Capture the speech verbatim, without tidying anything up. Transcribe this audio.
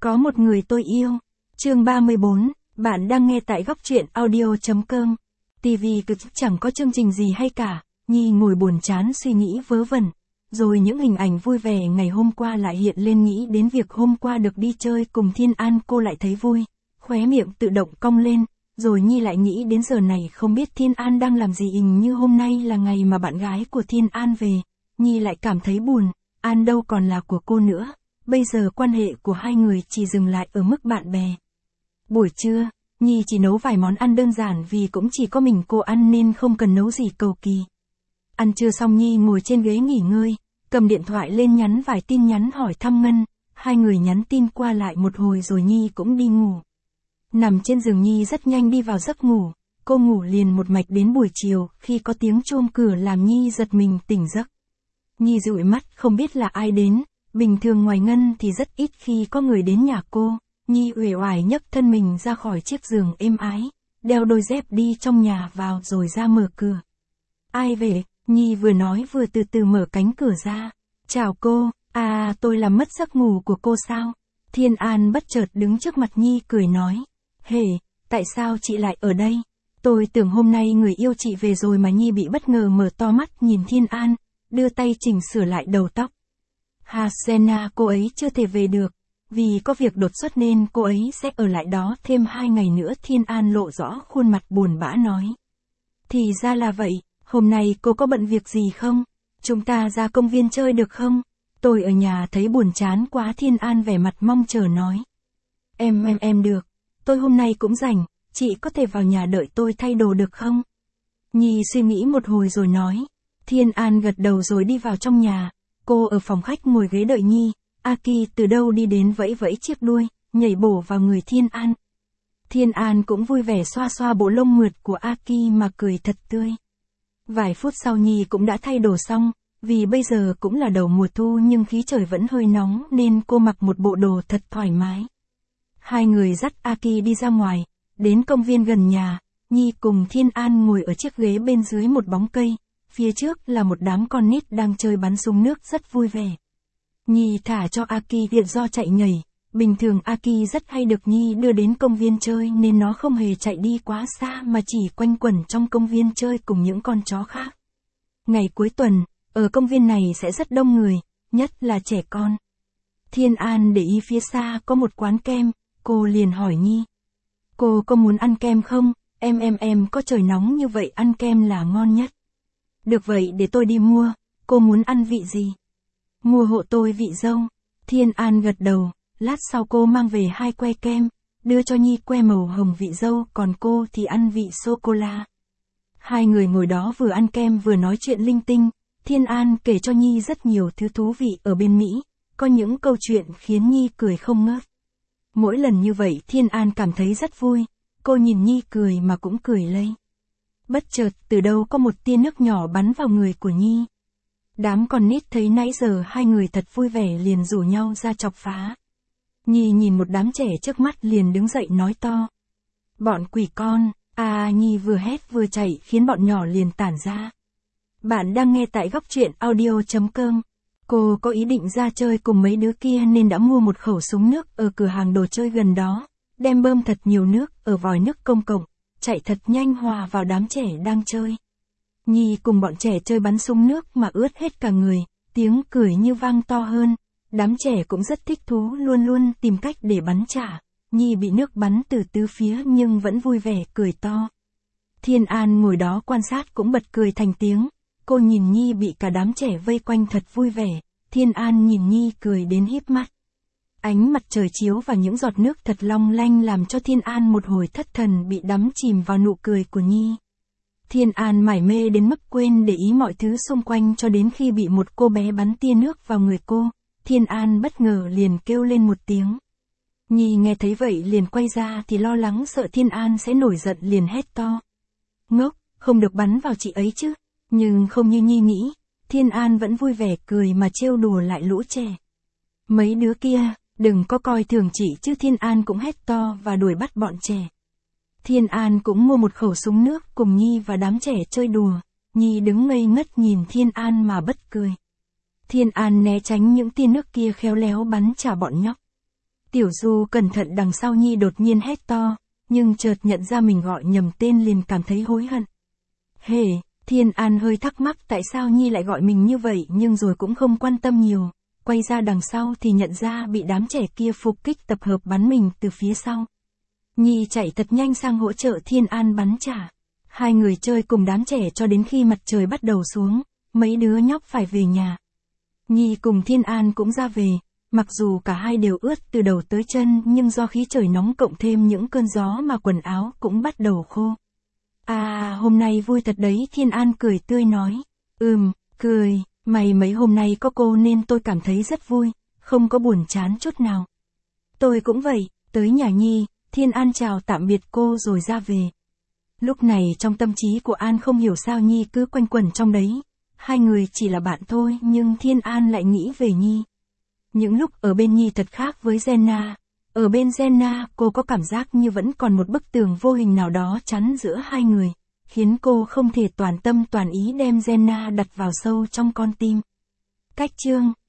Có một người tôi yêu. Chương ba mươi bốn, bạn đang nghe tại góc truyện audio.com. ti vi cực chẳng có chương trình gì hay cả, Nhi ngồi buồn chán suy nghĩ vớ vẩn. Rồi những hình ảnh vui vẻ ngày hôm qua lại hiện lên, nghĩ đến việc hôm qua được đi chơi cùng Thiên An cô lại thấy vui. Khóe miệng tự động cong lên, rồi Nhi lại nghĩ đến giờ này không biết Thiên An đang làm gì, hình như hôm nay là ngày mà bạn gái của Thiên An về. Nhi lại cảm thấy buồn, An đâu còn là của cô nữa. Bây giờ quan hệ của hai người chỉ dừng lại ở mức bạn bè. Buổi trưa, Nhi chỉ nấu vài món ăn đơn giản vì cũng chỉ có mình cô ăn nên không cần nấu gì cầu kỳ. Ăn trưa xong Nhi ngồi trên ghế nghỉ ngơi, cầm điện thoại lên nhắn vài tin nhắn hỏi thăm Ngân. Hai người nhắn tin qua lại một hồi rồi Nhi cũng đi ngủ. Nằm trên giường Nhi rất nhanh đi vào giấc ngủ, cô ngủ liền một mạch đến buổi chiều khi có tiếng chuông cửa làm Nhi giật mình tỉnh giấc. Nhi dụi mắt không biết là ai đến. Bình thường ngoài Ngân thì rất ít khi có người đến nhà cô. Nhi uể oải nhấc thân mình ra khỏi chiếc giường êm ái, đeo đôi dép đi trong nhà vào rồi ra mở cửa. Ai về? Nhi vừa nói vừa từ từ mở cánh cửa ra. Chào cô, à tôi làm mất giấc ngủ của cô sao? Thiên An bất chợt đứng trước mặt Nhi cười nói. Hề, tại sao chị lại ở đây? Tôi tưởng hôm nay người yêu chị về rồi mà. Nhi bị bất ngờ mở to mắt nhìn Thiên An, đưa tay chỉnh sửa lại đầu tóc. Hasena, cô ấy chưa thể về được, vì có việc đột xuất nên cô ấy sẽ ở lại đó thêm hai ngày nữa. Thiên An lộ rõ khuôn mặt buồn bã nói. Thì ra là vậy, hôm nay cô có bận việc gì không? Chúng ta ra công viên chơi được không? Tôi ở nhà thấy buồn chán quá. Thiên An vẻ mặt mong chờ nói. Em em em được, tôi hôm nay cũng rảnh, chị có thể vào nhà đợi tôi thay đồ được không? Nhi suy nghĩ một hồi rồi nói. Thiên An gật đầu rồi đi vào trong nhà. Cô ở phòng khách ngồi ghế đợi Nhi. Aki từ đâu đi đến vẫy vẫy chiếc đuôi, nhảy bổ vào người Thiên An. Thiên An cũng vui vẻ xoa xoa bộ lông mượt của Aki mà cười thật tươi. Vài phút sau Nhi cũng đã thay đồ xong, vì bây giờ cũng là đầu mùa thu nhưng khí trời vẫn hơi nóng nên cô mặc một bộ đồ thật thoải mái. Hai người dắt Aki đi ra ngoài, đến công viên gần nhà. Nhi cùng Thiên An ngồi ở chiếc ghế bên dưới một bóng cây. Phía trước là một đám con nít đang chơi bắn súng nước rất vui vẻ. Nhi thả cho Aki điện do chạy nhảy. Bình thường Aki rất hay được Nhi đưa đến công viên chơi nên nó không hề chạy đi quá xa mà chỉ quanh quẩn trong công viên chơi cùng những con chó khác. Ngày cuối tuần, ở công viên này sẽ rất đông người, nhất là trẻ con. Thiên An để ý phía xa có một quán kem, cô liền hỏi Nhi. Cô có muốn ăn kem không? Em em em có trời nóng như vậy ăn kem là ngon nhất. Được vậy để tôi đi mua, cô muốn ăn vị gì? Mua hộ tôi vị dâu. Thiên An gật đầu, lát sau cô mang về hai que kem, đưa cho Nhi que màu hồng vị dâu, còn cô thì ăn vị sô-cô-la. Hai người ngồi đó vừa ăn kem vừa nói chuyện linh tinh. Thiên An kể cho Nhi rất nhiều thứ thú vị ở bên Mỹ, có những câu chuyện khiến Nhi cười không ngớt. Mỗi lần như vậy Thiên An cảm thấy rất vui, cô nhìn Nhi cười mà cũng cười lây. Bất chợt từ đâu có một tia nước nhỏ bắn vào người của Nhi. Đám con nít thấy nãy giờ hai người thật vui vẻ liền rủ nhau ra chọc phá. Nhi nhìn một đám trẻ trước mắt liền đứng dậy nói to. Bọn quỷ con, à Nhi vừa hét vừa chạy khiến bọn nhỏ liền tản ra. Bạn đang nghe tại góc truyện audio.com. Cô có ý định ra chơi cùng mấy đứa kia nên đã mua một khẩu súng nước ở cửa hàng đồ chơi gần đó, đem bơm thật nhiều nước ở vòi nước công cộng, chạy thật nhanh hòa vào đám trẻ đang chơi. Nhi cùng bọn trẻ chơi bắn súng nước mà ướt hết cả người, tiếng cười như vang to hơn. Đám trẻ cũng rất thích thú, luôn luôn tìm cách để bắn trả. Nhi bị nước bắn từ tứ phía nhưng vẫn vui vẻ cười to. Thiên An ngồi đó quan sát cũng bật cười thành tiếng. Cô nhìn Nhi bị cả đám trẻ vây quanh thật vui vẻ. Thiên An nhìn Nhi cười đến híp mắt. Ánh mặt trời chiếu vào những giọt nước thật long lanh làm cho Thiên An một hồi thất thần bị đắm chìm vào nụ cười của Nhi. Thiên An mải mê đến mức quên để ý mọi thứ xung quanh cho đến khi bị một cô bé bắn tia nước vào người cô. Thiên An bất ngờ liền kêu lên một tiếng. Nhi nghe thấy vậy liền quay ra thì lo lắng sợ Thiên An sẽ nổi giận liền hét to. Ngốc, không được bắn vào chị ấy chứ. Nhưng không như Nhi nghĩ, Thiên An vẫn vui vẻ cười mà trêu đùa lại lũ trẻ. Mấy đứa kia, đừng có coi thường chị chứ. Thiên An cũng hét to và đuổi bắt bọn trẻ. Thiên An cũng mua một khẩu súng nước cùng Nhi và đám trẻ chơi đùa. Nhi đứng ngây ngất nhìn Thiên An mà bất cười. Thiên An né tránh những tia nước kia khéo léo bắn trả bọn nhóc. Tiểu Du cẩn thận đằng sau Nhi đột nhiên hét to, nhưng chợt nhận ra mình gọi nhầm tên liền cảm thấy hối hận. Hề, Thiên An hơi thắc mắc tại sao Nhi lại gọi mình như vậy nhưng rồi cũng không quan tâm nhiều, quay ra đằng sau thì nhận ra bị đám trẻ kia phục kích tập hợp bắn mình từ phía sau. Nhi chạy thật nhanh sang hỗ trợ Thiên An bắn trả. Hai người chơi cùng đám trẻ cho đến khi mặt trời bắt đầu xuống, mấy đứa nhóc phải về nhà. Nhi cùng Thiên An cũng ra về, mặc dù cả hai đều ướt từ đầu tới chân nhưng do khí trời nóng cộng thêm những cơn gió mà quần áo cũng bắt đầu khô. À, hôm nay vui thật đấy, Thiên An cười tươi nói. Ừm, cười, mày mấy hôm nay có cô nên tôi cảm thấy rất vui, không có buồn chán chút nào. Tôi cũng vậy, tới nhà Nhi, Thiên An chào tạm biệt cô rồi ra về. Lúc này trong tâm trí của An không hiểu sao Nhi cứ quanh quẩn trong đấy. Hai người chỉ là bạn thôi nhưng Thiên An lại nghĩ về Nhi. Những lúc ở bên Nhi thật khác với Jenna. Ở bên Jenna cô có cảm giác như vẫn còn một bức tường vô hình nào đó chắn giữa hai người, khiến cô không thể toàn tâm toàn ý đem Jenna đặt vào sâu trong con tim. Cách chương